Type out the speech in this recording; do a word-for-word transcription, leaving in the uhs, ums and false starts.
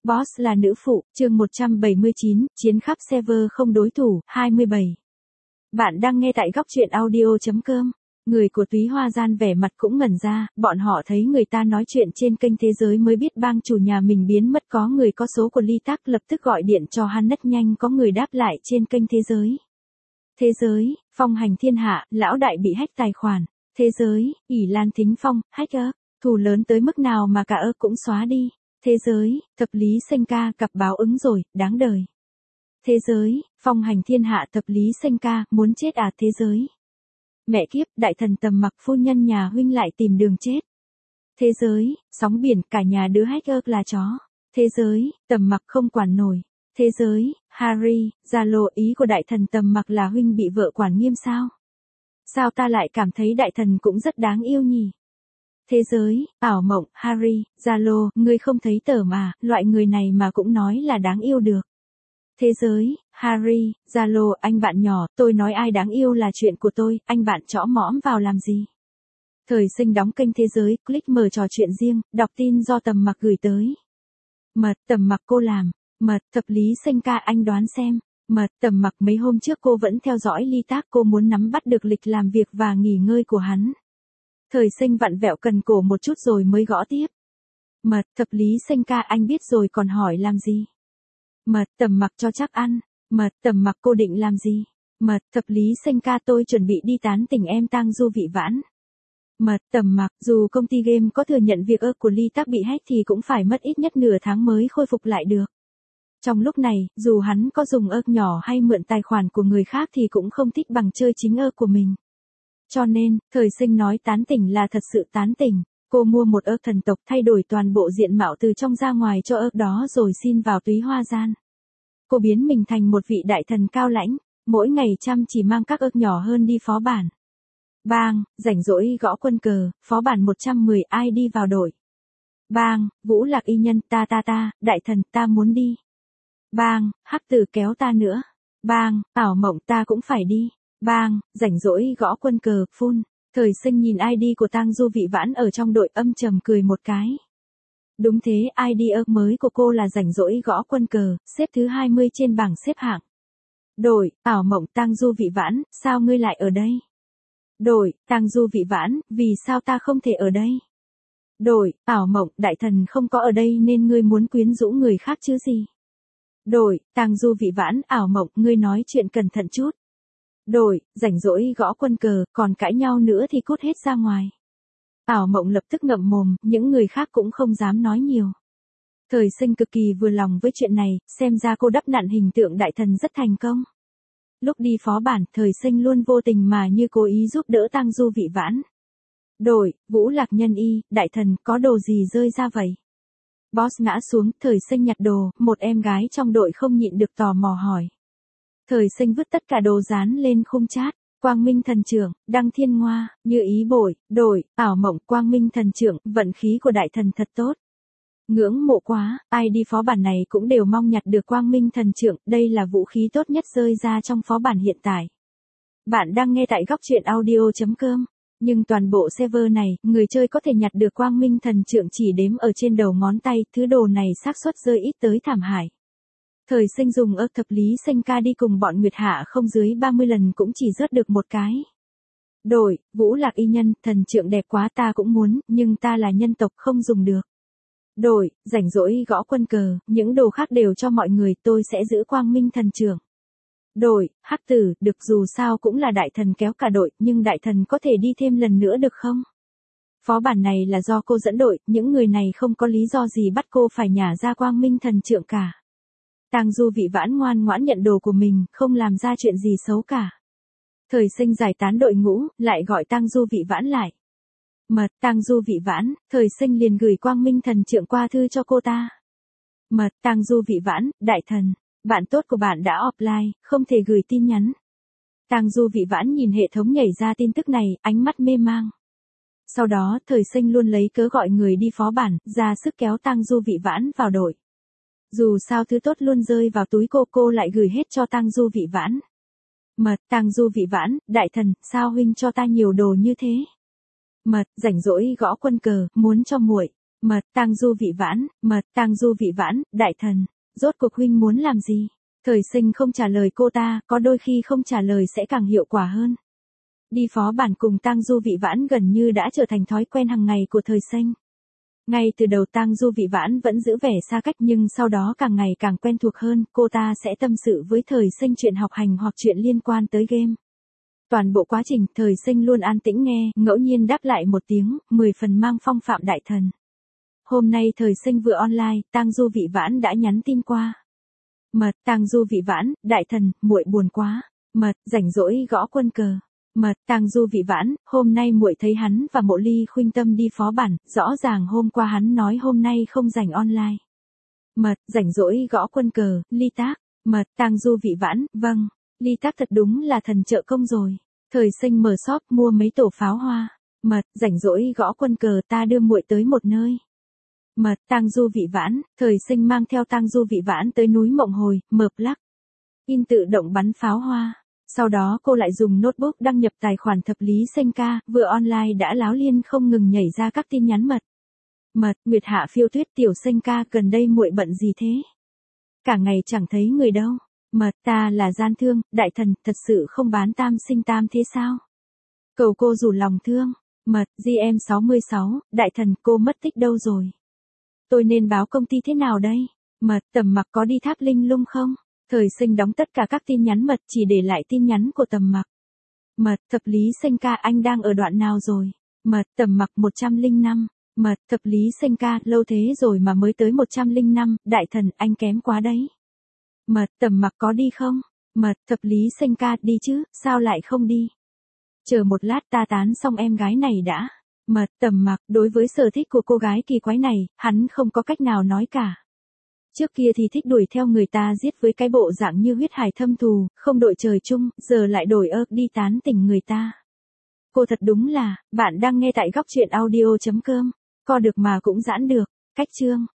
Boss là nữ phụ, chương một trăm bảy mươi chín, chiến khắp server không đối thủ, hai mươi bảy. Bạn đang nghe tại góc truyện audio.com. Người của Túy Hoa Gian vẻ mặt cũng ngẩn ra, bọn họ thấy người ta nói chuyện trên kênh Thế Giới mới biết bang chủ nhà mình biến mất, có người có số của Ly Tắc lập tức gọi điện cho hắn, rất nhanh có người đáp lại trên kênh Thế Giới. Thế Giới, phong hành thiên hạ, lão đại bị hack tài khoản. Thế Giới, ỷ Lan Thính Phong, hacker, thù lớn tới mức nào mà cả ơ cũng xóa đi. Thế Giới, thập lý xanh ca, cặp báo ứng rồi, đáng đời. Thế Giới, phong hành thiên hạ, thập lý xanh ca, muốn chết à. Thế Giới, mẹ kiếp, đại thần Tầm Mặc phu nhân nhà huynh lại tìm đường chết. Thế Giới, sóng biển, cả nhà đứa hacker là chó. Thế Giới, Tầm Mặc không quản nổi. Thế Giới, Harry, Zalo, ý của đại thần Tầm Mặc là huynh bị vợ quản nghiêm sao? Sao ta lại cảm thấy đại thần cũng rất đáng yêu nhỉ? Thế Giới, ảo mộng, Harry, Zalo, ngươi không thấy tờ mà, loại người này mà cũng nói là đáng yêu được. Thế Giới, Harry, Zalo, anh bạn nhỏ, tôi nói ai đáng yêu là chuyện của tôi, anh bạn chõ mõm vào làm gì? Thời Sinh đóng kênh Thế Giới, click mở trò chuyện riêng, đọc tin do Tầm Mặc gửi tới. Mật, Tầm Mặc cô làm. Mật, thập lý xanh ca, anh đoán xem. Mật, Tầm Mặc mấy hôm trước cô vẫn theo dõi Ly Tác, cô muốn nắm bắt được lịch làm việc và nghỉ ngơi của hắn. Thời Sinh vặn vẹo cần cổ một chút rồi mới gõ tiếp. Mật, thập lý xanh ca, anh biết rồi còn hỏi làm gì? Mật, Tầm Mặc cho chắc ăn. Mật, Tầm Mặc cô định làm gì? Mật, thập lý xanh ca, tôi chuẩn bị đi tán tỉnh em Tang Du Vị Vãn. Mật, Tầm Mặc, dù công ty game có thừa nhận việc ơ của Ly Tác bị hack thì cũng phải mất ít nhất nửa tháng mới khôi phục lại được. Trong lúc này, dù hắn có dùng ơ nhỏ hay mượn tài khoản của người khác thì cũng không thích bằng chơi chính ơ của mình. Cho nên, Thời Sinh nói tán tỉnh là thật sự tán tỉnh. Cô mua một ơ thần tộc, thay đổi toàn bộ diện mạo từ trong ra ngoài cho ơ đó rồi xin vào Túy Hoa Gian. Cô biến mình thành một vị đại thần cao lãnh, mỗi ngày chăm chỉ mang các ơ nhỏ hơn đi phó bản. Bang, rảnh rỗi gõ quân cờ, phó bản một trăm mười, ai đi vào đội. Bang, Vũ Lạc y nhân, ta ta ta, đại thần, ta muốn đi. Bang, Hắc Tử kéo ta nữa. Bang, ảo mộng, ta cũng phải đi. Bang, rảnh rỗi gõ quân cờ, phun. Thời Sinh nhìn i đê của Tang Du Vị Vãn ở trong đội, âm trầm cười một cái. Đúng thế, i đê ơ mới của cô là rảnh rỗi gõ quân cờ, xếp thứ hai mươi trên bảng xếp hạng. Đội, ảo mộng, Tang Du Vị Vãn, sao ngươi lại ở đây? Đội, Tang Du Vị Vãn, vì sao ta không thể ở đây? Đội, ảo mộng, đại thần không có ở đây nên ngươi muốn quyến rũ người khác chứ gì? Đội, Tang Du Vị Vãn, ảo mộng, ngươi nói chuyện cẩn thận chút. Đội, rảnh rỗi gõ quân cờ, còn cãi nhau nữa thì cút hết ra ngoài. Ảo mộng lập tức ngậm mồm, những người khác cũng không dám nói nhiều. Thời Sinh cực kỳ vừa lòng với chuyện này, xem ra cô đắp nặn hình tượng đại thần rất thành công. Lúc đi phó bản, Thời Sinh luôn vô tình mà như cố ý giúp đỡ Tang Du Vị Vãn. Đội, Vũ Lạc nhân y, đại thần, có đồ gì rơi ra vậy? Boss ngã xuống, Thời Sinh nhặt đồ, một em gái trong đội không nhịn được tò mò hỏi. Thời Sinh vứt tất cả đồ dán lên khung chat. Quang Minh thần trưởng, Đăng Thiên Ngoa, như ý bội, đổi, ảo mộng, Quang Minh thần trưởng, vận khí của đại thần thật tốt. Ngưỡng mộ quá, ai đi phó bản này cũng đều mong nhặt được Quang Minh thần trưởng, đây là vũ khí tốt nhất rơi ra trong phó bản hiện tại. Bạn đang nghe tại góc truyện audio.com. Nhưng toàn bộ server này, người chơi có thể nhặt được Quang Minh thần trưởng chỉ đếm ở trên đầu ngón tay, thứ đồ này xác suất rơi ít tới thảm hại. Thời Sinh dùng ơ thập lý xanh ca đi cùng bọn Nguyệt Hạ không dưới ba mươi lần cũng chỉ rớt được một cái. Đổi, Vũ Lạc y nhân, thần trượng đẹp quá ta cũng muốn, nhưng ta là nhân tộc không dùng được. Đổi, rảnh rỗi gõ quân cờ, những đồ khác đều cho mọi người, tôi sẽ giữ Quang Minh thần trượng. Đổi, Hắc Tử, được, dù sao cũng là đại thần kéo cả đội, nhưng đại thần có thể đi thêm lần nữa được không? Phó bản này là do cô dẫn đội, những người này không có lý do gì bắt cô phải nhả ra Quang Minh thần trượng cả. Tang Du Vị Vãn ngoan ngoãn nhận đồ của mình, không làm ra chuyện gì xấu cả. Thời Sinh giải tán đội ngũ, lại gọi Tang Du Vị Vãn lại. Mật, Tang Du Vị Vãn, Thời Sinh liền gửi Quang Minh thần trượng qua thư cho cô ta. Mật, Tang Du Vị Vãn, đại thần, bạn tốt của bạn đã offline, không thể gửi tin nhắn. Tang Du Vị Vãn nhìn hệ thống nhảy ra tin tức này, ánh mắt mê mang. Sau đó, Thời Sinh luôn lấy cớ gọi người đi phó bản, ra sức kéo Tang Du Vị Vãn vào đội. Dù sao thứ tốt luôn rơi vào túi cô, cô lại gửi hết cho Tang Du Vị Vãn. Mật, Tang Du Vị Vãn, đại thần, sao huynh cho ta nhiều đồ như thế? Mật, rảnh rỗi gõ quân cờ, muốn cho muội. Mật, Tang Du Vị Vãn, mật, Tang Du Vị Vãn, đại thần, rốt cuộc huynh muốn làm gì? Thời Sinh không trả lời cô ta, có đôi khi không trả lời sẽ càng hiệu quả hơn. Đi phó bản cùng Tang Du Vị Vãn gần như đã trở thành thói quen hàng ngày của Thời Sinh. Ngay từ đầu Tang Du Vị Vãn vẫn giữ vẻ xa cách nhưng sau đó càng ngày càng quen thuộc hơn, cô ta sẽ tâm sự với Thời Sinh chuyện học hành hoặc chuyện liên quan tới game. Toàn bộ quá trình Thời Sinh luôn an tĩnh nghe, ngẫu nhiên đáp lại một tiếng, mười phần mang phong phạm đại thần. Hôm nay Thời Sinh vừa online, Tang Du Vị Vãn đã nhắn tin qua. Mật, Tang Du Vị Vãn, đại thần, muội buồn quá. Mật, rảnh rỗi gõ quân cờ. Mật, Tang Du Vị Vãn, hôm nay muội thấy hắn và Mộ Ly Khuynh Tâm đi phó bản, rõ ràng hôm qua hắn nói hôm nay không rảnh online. Mật, rảnh rỗi gõ quân cờ, Ly Tác. Mật, Tang Du Vị Vãn, vâng, Ly Tác thật đúng là thần trợ công rồi. Thời Sinh mở shop mua mấy tổ pháo hoa. Mật, rảnh rỗi gõ quân cờ, ta đưa muội tới một nơi. Mật, Tang Du Vị Vãn, Thời Sinh mang theo Tang Du Vị Vãn tới núi Mộng Hồi, Mợp Lắc. In tự động bắn pháo hoa. Sau đó cô lại dùng notebook đăng nhập tài khoản thập lý Senka, vừa online đã láo liên không ngừng nhảy ra các tin nhắn mật. Mật, Nguyệt Hạ Phiêu Tuyết tiểu Senka, gần đây muội bận gì thế? Cả ngày chẳng thấy người đâu. Mật, ta là gian thương, đại thần, thật sự không bán tam sinh tam thế sao? Cầu cô rủ lòng thương. Mật, G M sáu mươi sáu, đại thần, cô mất tích đâu rồi? Tôi nên báo công ty thế nào đây? Mật, Tầm Mặc có đi Tháp Linh Lung không? Thời Sinh đóng tất cả các tin nhắn mật, chỉ để lại tin nhắn của Tầm Mặc. Mật, thập lý Senka, anh đang ở đoạn nào rồi? Mật, Tầm Mặc một trăm lẻ năm. Mật, thập lý Senka, lâu thế rồi mà mới tới một trăm lẻ năm, đại thần, anh kém quá đấy. Mật, Tầm Mặc có đi không? Mật, thập lý Senka, đi chứ, sao lại không đi? Chờ một lát ta tán xong em gái này đã. Mật, Tầm Mặc, đối với sở thích của cô gái kỳ quái này, hắn không có cách nào nói cả. Trước kia thì thích đuổi theo người ta giết với cái bộ dạng như huyết hải thâm thù, không đội trời chung, giờ lại đổi ơ đi tán tỉnh người ta. Cô thật đúng là, bạn đang nghe tại góc truyện audio chấm com, co được mà cũng giãn được, cách chương.